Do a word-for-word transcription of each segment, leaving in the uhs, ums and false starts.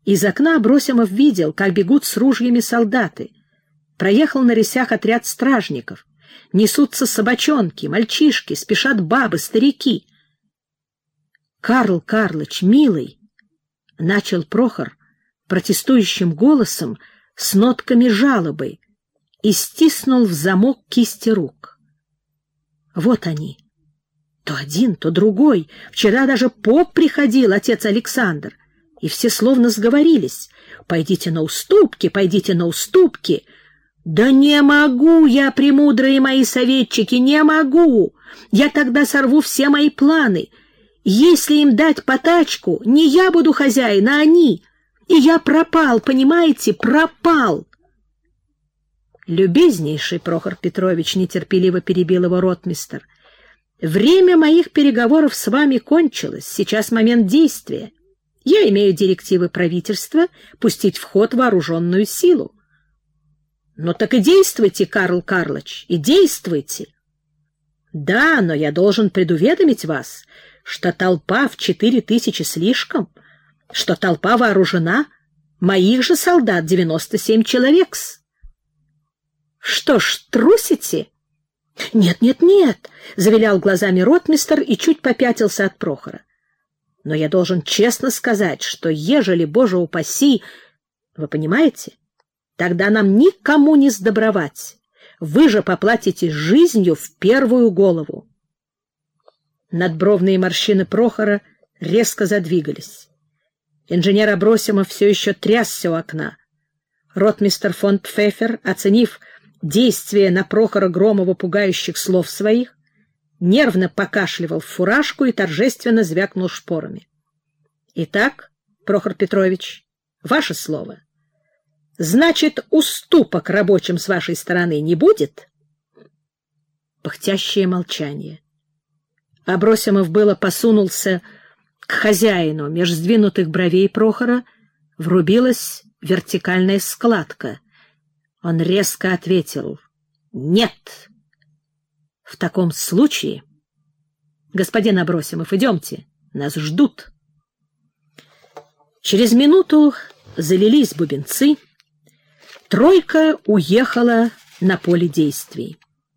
Из окна Абросимов видел, как бегут с ружьями солдаты. Проехал на рысях отряд стражников. Несутся собачонки, мальчишки, спешат бабы, старики. — Карл Карлыч, милый! — начал Прохор протестующим голосом с нотками жалобы и стиснул в замок кисти рук. Вот они. То один, то другой. Вчера даже поп приходил, отец Александр, и все словно сговорились. Пойдите на уступки, пойдите на уступки. Да не могу я, премудрые мои советчики, не могу. Я тогда сорву все мои планы. Если им дать потачку, не я буду хозяин, а они. И я пропал, понимаете, пропал. Любезнейший Прохор Петрович, нетерпеливо перебил его ротмистр, время моих переговоров с вами кончилось, сейчас момент действия. Я имею директивы правительства пустить в ход вооруженную силу. Ну так и действуйте, Карл Карлыч, и действуйте. Да, но я должен предуведомить вас, что толпа в четыре тысячи слишком, что толпа вооружена, моих же солдат девяносто семь человек-с. Что ж, трусите? Нет, нет, нет, завилял глазами ротмистр и чуть попятился от Прохора. Но я должен честно сказать, что ежели, Боже упаси, вы понимаете, тогда нам никому не сдобровать. Вы же поплатите жизнью в первую голову. Надбровные морщины Прохора резко задвигались. Инженер Абросимов все еще трясся у окна. Ротмистр фон Пфеффер, оценив действие на Прохора Громова пугающих слов своих, нервно покашливал в фуражку и торжественно звякнул шпорами. — Итак, Прохор Петрович, ваше слово. Значит, уступок рабочим с вашей стороны не будет? Пыхтящее молчание. Абросимов было посунулся к хозяину. Меж сдвинутых бровей Прохора врубилась вертикальная складка. Он резко ответил: «Нет». В таком случае, господин Абросимов, идемте, нас ждут. Через минуту залились бубенцы. Тройка уехала на поле действий.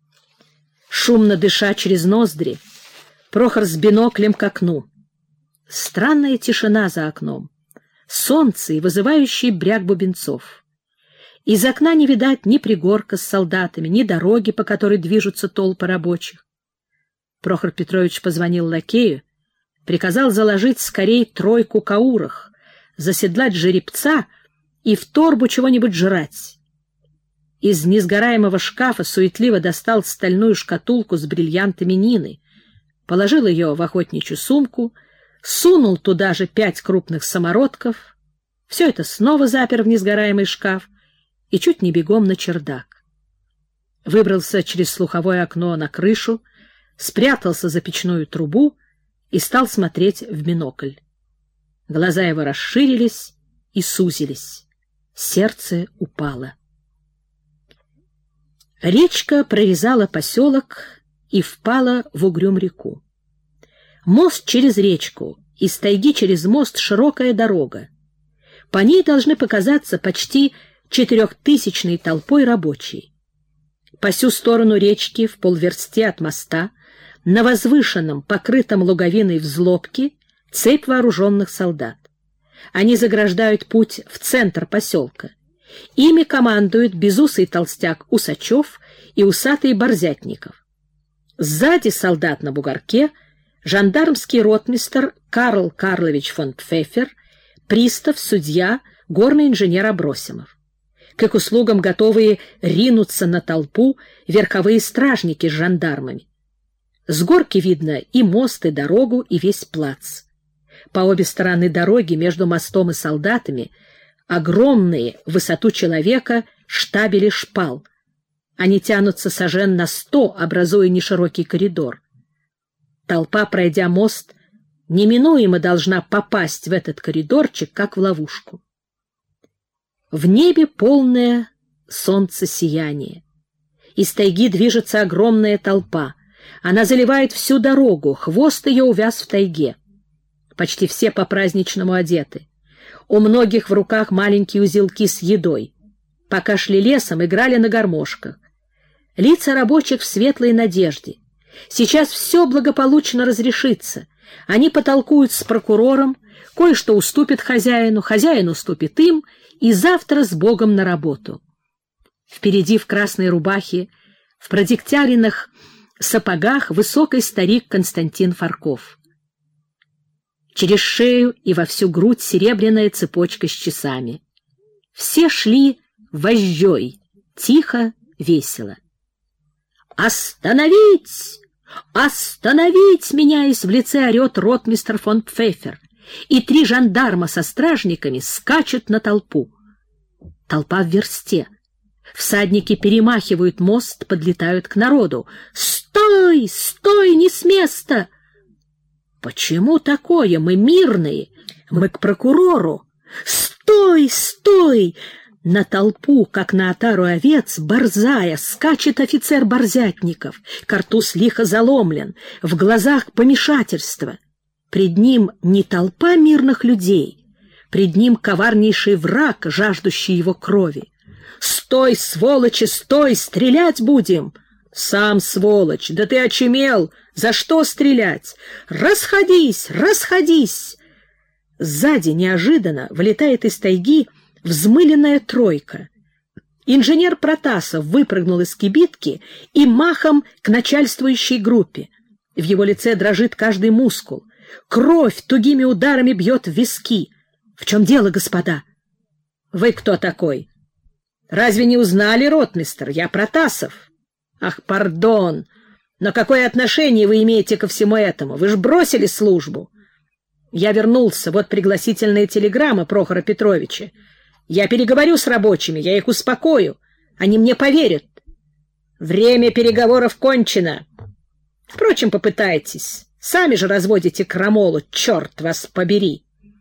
Шумно дыша через ноздри, Прохор с биноклем к окну. Странная тишина за окном, солнце и вызывающий бряк бубенцов. Из окна не видать ни пригорка с солдатами, ни дороги, по которой движутся толпы рабочих. Прохор Петрович позвонил лакею, приказал заложить скорей тройку каурах, заседлать жеребца и в торбу чего-нибудь жрать. Из несгораемого шкафа суетливо достал стальную шкатулку с бриллиантами Нины, положил ее в охотничью сумку, сунул туда же пять крупных самородков, все это снова запер в несгораемый шкаф и чуть не бегом на чердак. Выбрался через слуховое окно на крышу, спрятался за печную трубу и стал смотреть в бинокль. Глаза его расширились и сузились. Сердце упало. Речка прорезала поселок и впала в угрюм реку. Мост через речку, из тайги через мост широкая дорога. По ней должны показаться почти четырехтысячной толпой рабочие. По сю сторону речки, в полверсте от моста, на возвышенном, покрытом луговиной взлобке, цепь вооруженных солдат. Они заграждают путь в центр поселка. Ими командуют безусый толстяк Усачев и усатый Борзятников. Сзади солдат на бугорке жандармский ротмистр Карл Карлович фон Пфеффер, пристав, судья, горный инженер Абросимов. К их услугам готовые ринуться на толпу верховые стражники с жандармами. С горки видно и мост, и дорогу, и весь плац. По обе стороны дороги между мостом и солдатами огромные в высоту человека штабели шпал. Они тянутся сажен на сто, образуя неширокий коридор. Толпа, пройдя мост, неминуемо должна попасть в этот коридорчик, как в ловушку. В небе полное солнцесияние. Из тайги движется огромная толпа. Она заливает всю дорогу, хвост ее увяз в тайге. Почти все по-праздничному одеты. У многих в руках маленькие узелки с едой. Пока шли лесом, играли на гармошках. Лица рабочих в светлой надежде. Сейчас все благополучно разрешится. Они потолкуют с прокурором, кое-что уступит хозяину, хозяин уступит им, и завтра с Богом на работу. Впереди в красной рубахе, в продегтяренных сапогах высокий старик Константин Фарков. Через шею и во всю грудь серебряная цепочка с часами. Все шли вожжой, тихо, весело. «Остановить! Остановить!» — меняясь в лице, орет ротмистр фон Пфеффер, и три жандарма со стражниками скачут на толпу. Толпа в версте. Всадники перемахивают мост, подлетают к народу. «Стой! Стой! Не с места!» «Почему такое? Мы мирные! Мы к прокурору!» «Стой! Стой!» На толпу, как на отару овец, борзая, скачет офицер Борзятников. Картуз лихо заломлен, в глазах помешательство. Пред ним не толпа мирных людей, пред ним коварнейший враг, жаждущий его крови. «Стой, сволочи, стой! Стрелять будем!» «Сам сволочь! Да ты очумел! За что стрелять? Расходись! Расходись!» Сзади неожиданно вылетает из тайги взмыленная тройка. Инженер Протасов выпрыгнул из кибитки и махом к начальствующей группе. В его лице дрожит каждый мускул. Кровь тугими ударами бьет в виски. «В чем дело, господа?» «Вы кто такой?» «Разве не узнали, ротмистр? Я Протасов». «Ах, пардон! Но какое отношение вы имеете ко всему этому? Вы ж бросили службу». «Я вернулся. Вот пригласительная телеграмма Прохора Петровича. Я переговорю с рабочими, я их успокою. Они мне поверят». «Время переговоров кончено. Впрочем, попытайтесь. Сами же разводите крамолу, черт вас побери».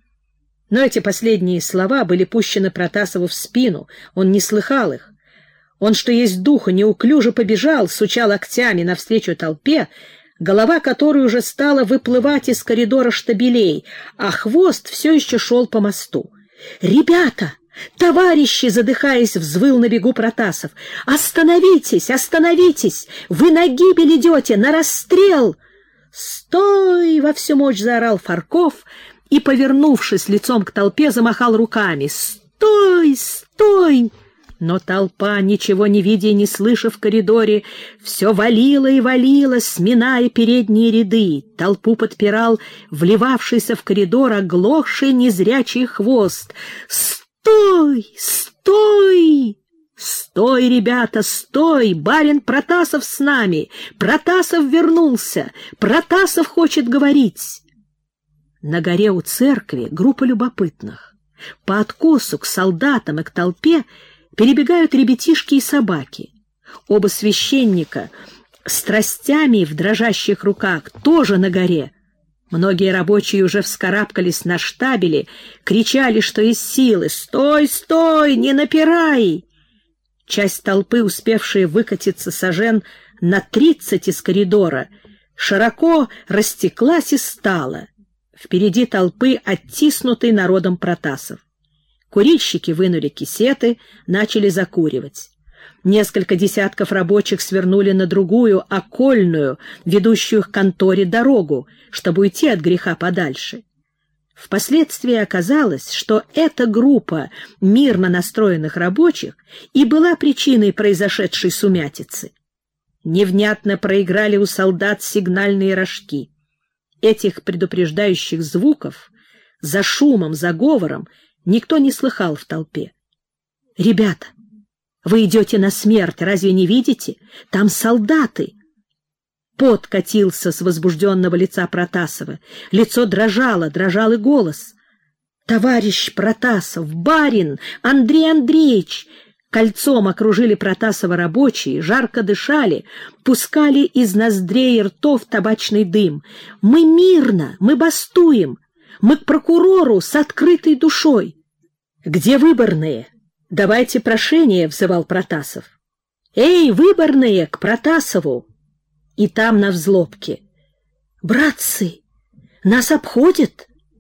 Но эти последние слова были пущены Протасову в спину. Он не слыхал их. Он, что есть духа, неуклюже побежал, суча локтями навстречу толпе, голова которой уже стала выплывать из коридора штабелей, а хвост все еще шел по мосту. «Ребята! Товарищи!» — задыхаясь, взвыл на бегу Протасов. «Остановитесь! Остановитесь! Вы на гибель идете! На расстрел!» «Стой!» — во всю мощь заорал Фарков и, повернувшись лицом к толпе, замахал руками. «Стой! Стой!» Но толпа, ничего не видя и не слыша в коридоре, все валила и валила, сминая передние ряды. Толпу подпирал вливавшийся в коридор оглохший незрячий хвост. «Стой! Стой! Стой, ребята, стой! Барин Протасов с нами! Протасов вернулся! Протасов хочет говорить!» На горе у церкви группа любопытных. По откосу к солдатам и к толпе перебегают ребятишки и собаки. Оба священника с тростями в дрожащих руках тоже на горе. Многие рабочие уже вскарабкались на штабели, кричали, что из силы: «Стой, стой, не напирай!» Часть толпы, успевшая выкатиться сажен на тридцать из коридора, широко растеклась и стала. Впереди толпы оттиснутый народом Протасов. Курильщики вынули кисеты, начали закуривать. Несколько десятков рабочих свернули на другую, окольную, ведущую к конторе, дорогу, чтобы уйти от греха подальше. Впоследствии оказалось, что эта группа мирно настроенных рабочих и была причиной произошедшей сумятицы. Невнятно проиграли у солдат сигнальные рожки. Этих предупреждающих звуков за шумом, за говором никто не слыхал в толпе. «Ребята, вы идете на смерть, разве не видите? Там солдаты!» Пот катился с возбужденного лица Протасова. Лицо дрожало, дрожал и голос. «Товарищ Протасов! Барин! Андрей Андреевич!» Кольцом окружили Протасова рабочие, жарко дышали, пускали из ноздрей и ртов табачный дым. «Мы мирно! Мы бастуем! Мы к прокурору с открытой душой!» «Где выборные? Давайте прошение!» — взывал Протасов. «Эй, выборные, к Протасову!» И там на взлобке: «Братцы, нас обходят!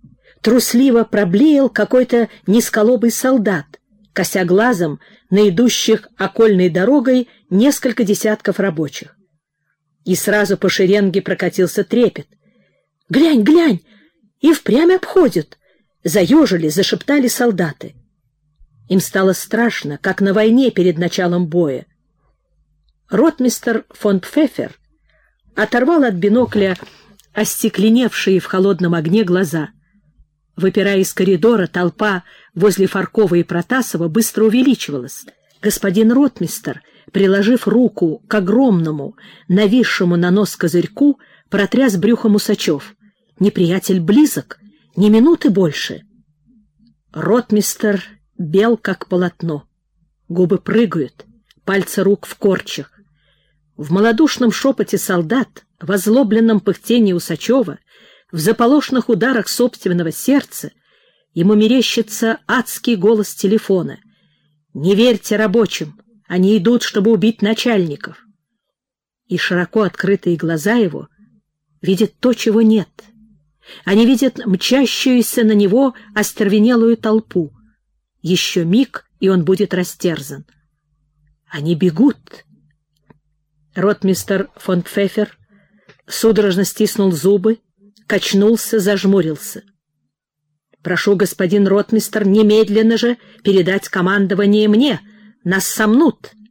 трусливо проблеял какой-то низколобый солдат, кося глазом на идущих окольной дорогой несколько десятков рабочих. И сразу по шеренге прокатился трепет. «Глянь, глянь! И впрямь обходят!» Заежили, зашептали солдаты. Им стало страшно, как на войне перед началом боя. Ротмистр фон Пфеффер оторвал от бинокля остекленевшие в холодном огне глаза. Выпирая из коридора, толпа возле Фаркова и Протасова быстро увеличивалась. Господин ротмистр, приложив руку к огромному, нависшему на нос козырьку, протряс брюхом Усачев. Неприятель близок, ни минуты больше. Ротмистр бел, как полотно. Губы прыгают, пальцы рук в корчах. В малодушном шепоте солдат, в озлобленном пыхтении Усачева, в заполошных ударах собственного сердца ему мерещится адский голос телефона. «Не верьте рабочим, они идут, чтобы убить начальников». И широко открытые глаза его видят то, чего нет. Они видят мчащуюся на него остервенелую толпу. Еще миг, и он будет растерзан. Они бегут. Ротмистр фон Пфеффер судорожно стиснул зубы, качнулся, зажмурился. «Прошу, господин ротмистр, немедленно же передать командование мне. Нас сомнут.